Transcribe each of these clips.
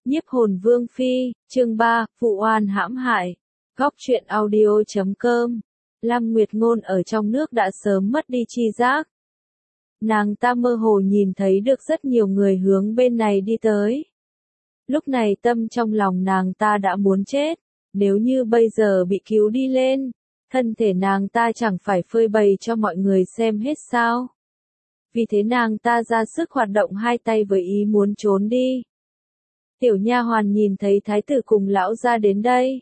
Nhiếp hồn vương phi, chương 3, vụ oan hãm hại. Góc truyện audio.com. Lam Nguyệt Ngôn ở trong nước đã sớm mất đi tri giác. Nàng ta mơ hồ nhìn thấy được rất nhiều người hướng bên này đi tới. Lúc này tâm trong lòng nàng ta đã muốn chết, nếu như bây giờ bị cứu đi lên, thân thể nàng ta chẳng phải phơi bày cho mọi người xem hết sao. Vì thế nàng ta ra sức hoạt động hai tay với ý muốn trốn đi. Tiểu nha hoàn nhìn thấy thái tử cùng lão gia đến đây.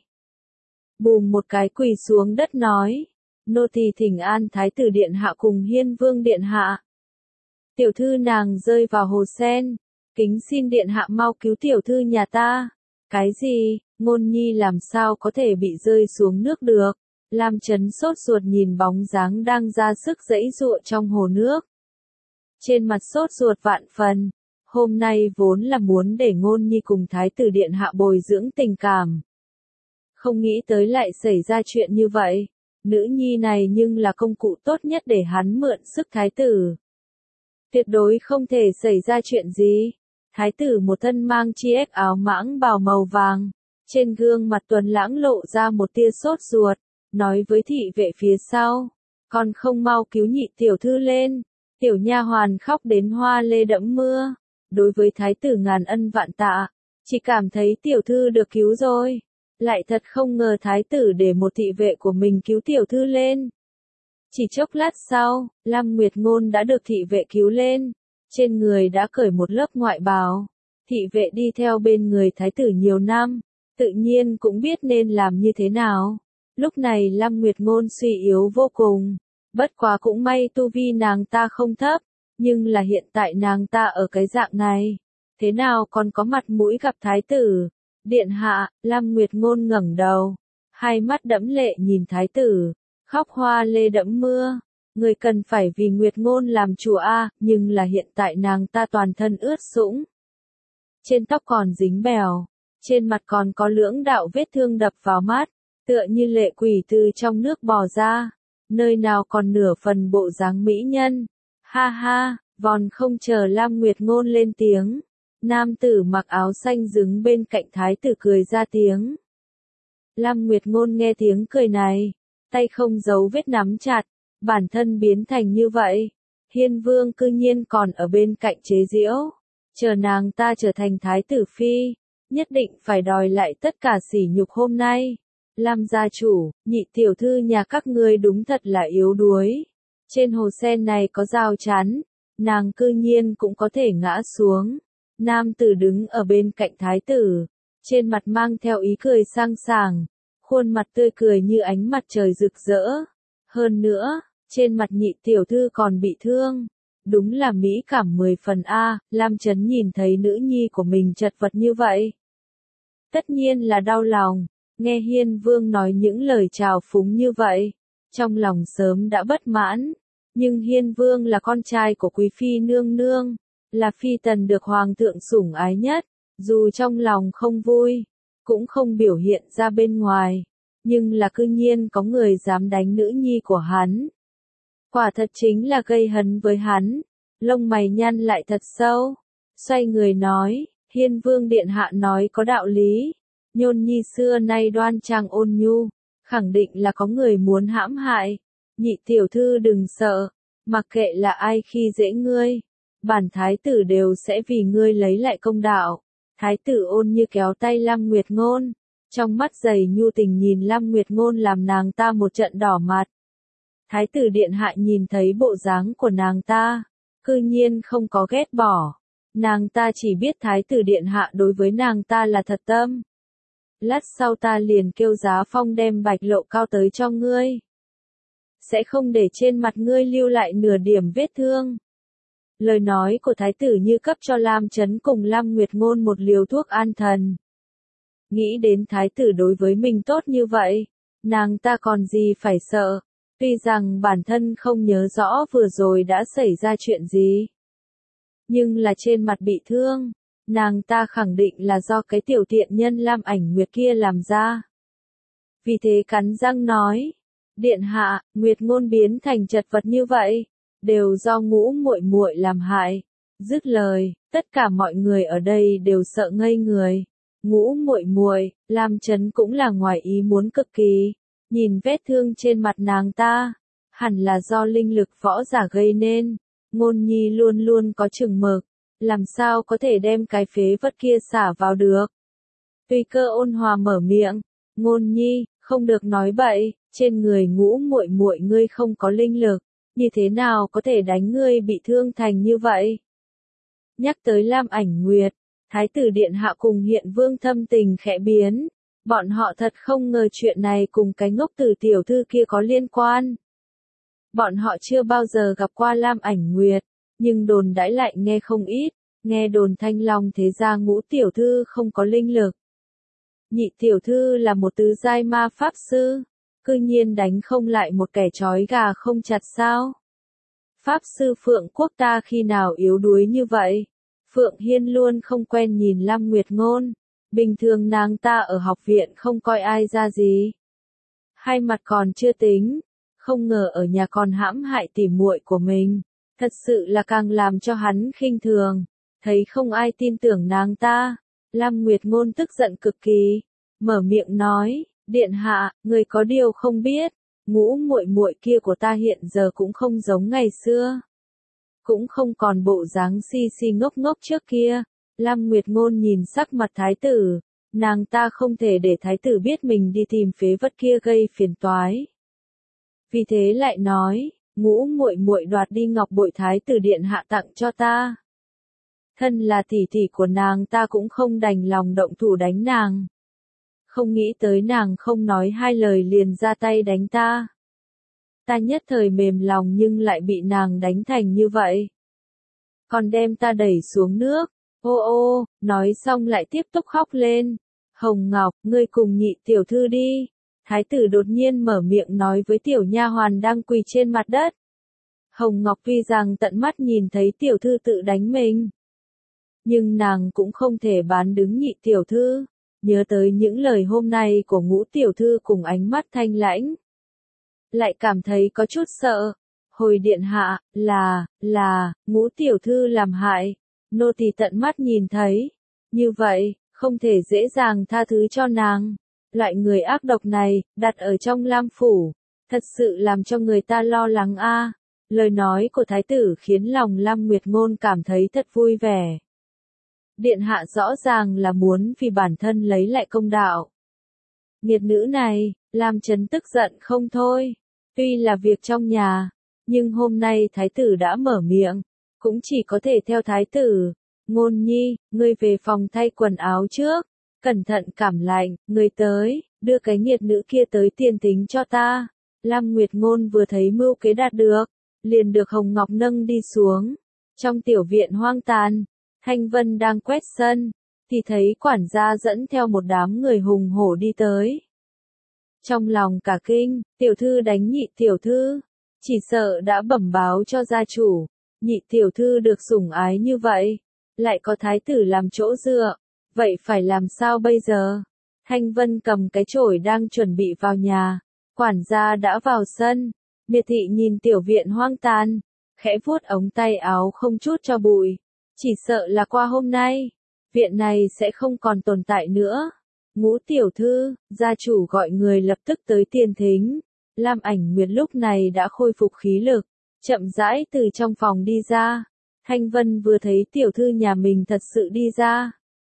Bùm một cái quỳ xuống đất nói, nô tỳ thỉnh an thái tử điện hạ cùng hiên vương điện hạ. Tiểu thư nàng rơi vào hồ sen, kính xin điện hạ mau cứu tiểu thư nhà ta. Cái gì, Ngôn nhi làm sao có thể bị rơi xuống nước được? Lam Chấn sốt ruột nhìn bóng dáng đang ra sức giãy giụa trong hồ nước. Trên mặt sốt ruột vạn phần. Hôm nay vốn là muốn để Ngôn nhi cùng thái tử điện hạ bồi dưỡng tình cảm. Không nghĩ tới lại xảy ra chuyện như vậy. Nữ nhi này nhưng là công cụ tốt nhất để hắn mượn sức thái tử. Tuyệt đối không thể xảy ra chuyện gì. Thái tử một thân mang chiếc áo mãng bào màu vàng. Trên gương mặt tuấn lãng lộ ra một tia sốt ruột. Nói với thị vệ phía sau. Còn không mau cứu nhị tiểu thư lên. Tiểu nha hoàn khóc đến hoa lê đẫm mưa. Đối với thái tử ngàn ân vạn tạ, chỉ cảm thấy tiểu thư được cứu rồi. Lại thật không ngờ thái tử để một thị vệ của mình cứu tiểu thư lên. Chỉ chốc lát sau, Lam Nguyệt Ngôn đã được thị vệ cứu lên. Trên người đã cởi một lớp ngoại bào. Thị vệ đi theo bên người thái tử nhiều năm, tự nhiên cũng biết nên làm như thế nào. Lúc này Lam Nguyệt Ngôn suy yếu vô cùng. Bất quá cũng may tu vi nàng ta không thấp. Nhưng là hiện tại nàng ta ở cái dạng này, thế nào còn có mặt mũi gặp thái tử? Điện hạ, Lam Nguyệt Ngôn ngẩng đầu, hai mắt đẫm lệ nhìn thái tử, khóc hoa lê đẫm mưa. Người cần phải vì Nguyệt Ngôn làm chủ a, nhưng là hiện tại nàng ta toàn thân ướt sũng. Trên tóc còn dính bèo, trên mặt còn có lưỡng đạo vết thương đập vào mắt, tựa như lệ quỷ từ trong nước bò ra, nơi nào còn nửa phần bộ dáng mỹ nhân. Ha ha, vòn không chờ Lam Nguyệt Ngôn lên tiếng. Nam tử mặc áo xanh đứng bên cạnh thái tử cười ra tiếng. Lam Nguyệt Ngôn nghe tiếng cười này, tay không giấu vết nắm chặt, bản thân biến thành như vậy. Hiên vương cư nhiên còn ở bên cạnh chế giễu. Chờ nàng ta trở thành thái tử phi, nhất định phải đòi lại tất cả sỉ nhục hôm nay. Lam gia chủ, nhị tiểu thư nhà các ngươi đúng thật là yếu đuối. Trên hồ sen này có rào chắn, nàng cư nhiên cũng có thể ngã xuống. Nam tử đứng ở bên cạnh thái tử, trên mặt mang theo ý cười sang sảng, khuôn mặt tươi cười như ánh mặt trời rực rỡ. Hơn nữa, trên mặt nhị tiểu thư còn bị thương. Đúng là mỹ cảm 10 phần a. Lam Chấn nhìn thấy nữ nhi của mình chật vật như vậy. Tất nhiên là đau lòng, nghe Hiên Vương nói những lời trào phúng như vậy. Trong lòng sớm đã bất mãn. Nhưng Hiên Vương là con trai của quý phi nương nương, là phi tần được hoàng thượng sủng ái nhất, dù trong lòng không vui, cũng không biểu hiện ra bên ngoài, nhưng là cư nhiên có người dám đánh nữ nhi của hắn. Quả thật chính là gây hấn với hắn, lông mày nhăn lại thật sâu, xoay người nói, Hiên Vương điện hạ nói có đạo lý, Nhôn nhi xưa nay đoan trang ôn nhu, khẳng định là có người muốn hãm hại. Nhị tiểu thư đừng sợ, mặc kệ là ai khi dễ ngươi, bản thái tử đều sẽ vì ngươi lấy lại công đạo. Thái tử ôn như kéo tay Lam Nguyệt Ngôn, trong mắt dày nhu tình nhìn Lam Nguyệt Ngôn làm nàng ta một trận đỏ mặt. Thái tử điện hạ nhìn thấy bộ dáng của nàng ta, cư nhiên không có ghét bỏ. Nàng ta chỉ biết thái tử điện hạ đối với nàng ta là thật tâm. Lát sau ta liền kêu Giá Phong đem bạch lộ cao tới cho ngươi. Sẽ không để trên mặt ngươi lưu lại nửa điểm vết thương. Lời nói của thái tử như cấp cho Lam Chấn cùng Lam Nguyệt Ngôn một liều thuốc an thần. Nghĩ đến thái tử đối với mình tốt như vậy, nàng ta còn gì phải sợ. Tuy rằng bản thân không nhớ rõ vừa rồi đã xảy ra chuyện gì. Nhưng là trên mặt bị thương, nàng ta khẳng định là do cái tiểu tiện nhân Lam Ảnh Nguyệt kia làm ra. Vì thế cắn răng nói. Điện hạ, Nguyệt Ngôn biến thành chật vật như vậy, đều do Ngũ muội muội làm hại. Dứt lời, tất cả mọi người ở đây đều sợ ngây người. Ngũ muội muội, Lam Chấn cũng là ngoài ý muốn cực kỳ, nhìn vết thương trên mặt nàng ta, hẳn là do linh lực võ giả gây nên, Ngôn Nhi luôn luôn có chừng mực, làm sao có thể đem cái phế vật kia xả vào được. Tùy Cơ ôn hòa mở miệng, Ngôn Nhi, không được nói bậy, trên người Ngũ muội muội ngươi không có linh lực, như thế nào có thể đánh ngươi bị thương thành như vậy? Nhắc tới Lam Ảnh Nguyệt, Thái tử điện hạ cùng Hiện Vương thâm tình khẽ biến, bọn họ thật không ngờ chuyện này cùng cái ngốc tử tiểu thư kia có liên quan. Bọn họ chưa bao giờ gặp qua Lam Ảnh Nguyệt, nhưng đồn đãi lại nghe không ít, nghe đồn Thanh Long thế gia Ngũ tiểu thư không có linh lực. Nhị tiểu thư là một tứ giai ma pháp sư, cư nhiên đánh không lại một kẻ trói gà không chặt sao? Pháp sư Phượng Quốc ta khi nào yếu đuối như vậy? Phượng Hiên luôn không quen nhìn Lam Nguyệt Ngôn, bình thường nàng ta ở học viện không coi ai ra gì. Hai mặt còn chưa tính, không ngờ ở nhà còn hãm hại tỉ muội của mình, thật sự là càng làm cho hắn khinh thường, thấy không ai tin tưởng nàng ta. Lam Nguyệt Ngôn tức giận cực kỳ, mở miệng nói, điện hạ, người có điều không biết, Ngũ muội muội kia của ta hiện giờ cũng không giống ngày xưa. Cũng không còn bộ dáng si si ngốc ngốc trước kia. Lam Nguyệt Ngôn nhìn sắc mặt thái tử, nàng ta không thể để thái tử biết mình đi tìm phế vật kia gây phiền toái. Vì thế lại nói, Ngũ muội muội đoạt đi ngọc bội thái tử điện hạ tặng cho ta. Thân là tỷ tỷ của nàng ta cũng không đành lòng động thủ đánh nàng. Không nghĩ tới nàng không nói hai lời liền ra tay đánh ta. Ta nhất thời mềm lòng nhưng lại bị nàng đánh thành như vậy. Còn đem ta đẩy xuống nước. Ô ô, nói xong lại tiếp tục khóc lên. Hồng Ngọc, ngươi cùng nhị tiểu thư đi. Thái tử đột nhiên mở miệng nói với tiểu nha hoàn đang quỳ trên mặt đất. Hồng Ngọc tuy rằng tận mắt nhìn thấy tiểu thư tự đánh mình, nhưng nàng cũng không thể bán đứng nhị tiểu thư. Nhớ tới những lời hôm nay của Ngũ tiểu thư cùng ánh mắt thanh lãnh, lại cảm thấy có chút sợ. Hồi điện hạ, là, Ngũ tiểu thư làm hại, nô tỳ tận mắt nhìn thấy. Như vậy, không thể dễ dàng tha thứ cho nàng. Loại người ác độc này, đặt ở trong Lam phủ, thật sự làm cho người ta lo lắng a. Lời nói của thái tử khiến lòng Lam Nguyệt Ngôn cảm thấy thật vui vẻ. Điện hạ rõ ràng là muốn vì bản thân lấy lại công đạo. Nghiệt nữ này, Lam Chấn tức giận không thôi. Tuy là việc trong nhà, nhưng hôm nay thái tử đã mở miệng, cũng chỉ có thể theo thái tử. Ngôn Nhi, ngươi về phòng thay quần áo trước, cẩn thận cảm lạnh, ngươi tới, đưa cái nghiệt nữ kia tới tiền thính cho ta. Lam Nguyệt Ngôn vừa thấy mưu kế đạt được, liền được Hồng Ngọc nâng đi xuống. Trong tiểu viện hoang tàn, Thanh Vân đang quét sân, thì thấy quản gia dẫn theo một đám người hùng hổ đi tới. Trong lòng cả kinh, tiểu thư đánh nhị tiểu thư, chỉ sợ đã bẩm báo cho gia chủ, nhị tiểu thư được sủng ái như vậy, lại có thái tử làm chỗ dựa, vậy phải làm sao bây giờ? Thanh Vân cầm cái chổi đang chuẩn bị vào nhà, quản gia đã vào sân, Miệt thị nhìn tiểu viện hoang tàn, khẽ vuốt ống tay áo không chút cho bụi, chỉ sợ là qua hôm nay, viện này sẽ không còn tồn tại nữa. Ngũ tiểu thư, gia chủ gọi người lập tức tới tiền thính. Lam Ảnh Nguyệt lúc này đã khôi phục khí lực, chậm rãi từ trong phòng đi ra. Thanh Vân vừa thấy tiểu thư nhà mình thật sự đi ra,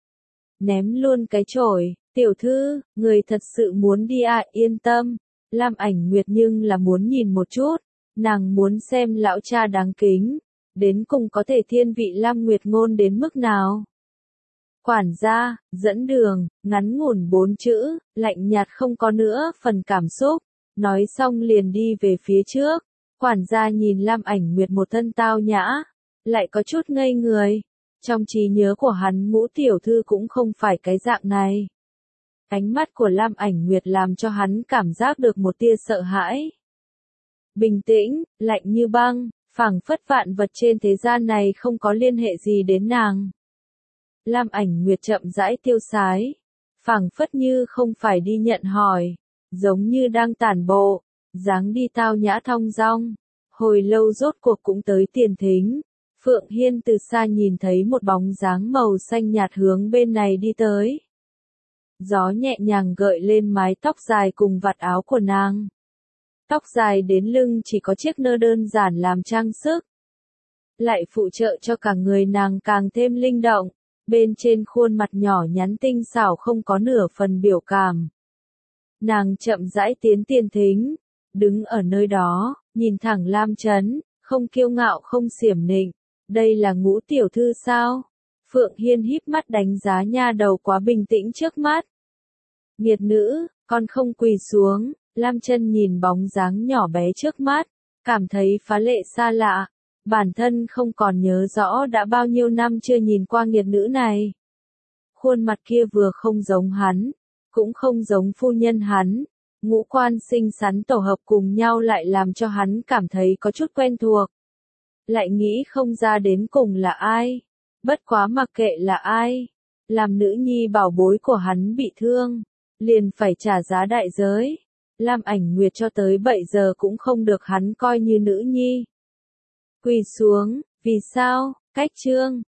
ném luôn cái chổi. Tiểu thư, người thật sự muốn đi à? Yên tâm. Lam Ảnh Nguyệt nhưng là muốn nhìn một chút, nàng muốn xem lão cha đáng kính, đến cùng có thể thiên vị Lam Nguyệt Ngôn đến mức nào. Quản gia, dẫn đường, ngắn ngủn 4 chữ, lạnh nhạt không có nữa phần cảm xúc, nói xong liền đi về phía trước. Quản gia nhìn Lam Ảnh Nguyệt một thân tao nhã, lại có chút ngây người. Trong trí nhớ của hắn Ngũ tiểu thư cũng không phải cái dạng này. Ánh mắt của Lam Ảnh Nguyệt làm cho hắn cảm giác được một tia sợ hãi. Bình tĩnh, lạnh như băng, phảng phất vạn vật trên thế gian này không có liên hệ gì đến nàng. Lam Ảnh Nguyệt chậm rãi tiêu sái, phảng phất như không phải đi nhận hỏi, giống như đang tản bộ, dáng đi tao nhã thong dong. Hồi lâu rốt cuộc cũng tới tiền thính, Phượng Hiên từ xa nhìn thấy một bóng dáng màu xanh nhạt hướng bên này đi tới. Gió nhẹ nhàng gợi lên mái tóc dài cùng vạt áo của nàng. Tóc dài đến lưng chỉ có chiếc nơ đơn giản làm trang sức, lại phụ trợ cho cả người nàng càng thêm linh động. Bên trên khuôn mặt nhỏ nhắn tinh xảo không có nửa phần biểu cảm. Nàng chậm rãi tiến tiền thính, đứng ở nơi đó, nhìn thẳng Lam Chấn, không kiêu ngạo không xiểm nịnh. Đây là Ngũ tiểu thư sao? Phượng Hiên híp mắt đánh giá nha đầu quá bình tĩnh trước mắt. Nghiệt nữ, con không quỳ xuống. Lam Chân nhìn bóng dáng nhỏ bé trước mắt, cảm thấy phá lệ xa lạ. Bản thân không còn nhớ rõ đã bao nhiêu năm chưa nhìn qua nghiệt nữ này. Khuôn mặt kia vừa không giống hắn, cũng không giống phu nhân hắn. Ngũ quan xinh xắn tổ hợp cùng nhau lại làm cho hắn cảm thấy có chút quen thuộc. Lại nghĩ không ra đến cùng là ai. Bất quá mặc kệ là ai, làm nữ nhi bảo bối của hắn bị thương, liền phải trả giá đại giới. Lam Ảnh Nguyệt cho tới 7 giờ cũng không được hắn coi như nữ nhi. Quỳ xuống, vì sao? Cách chương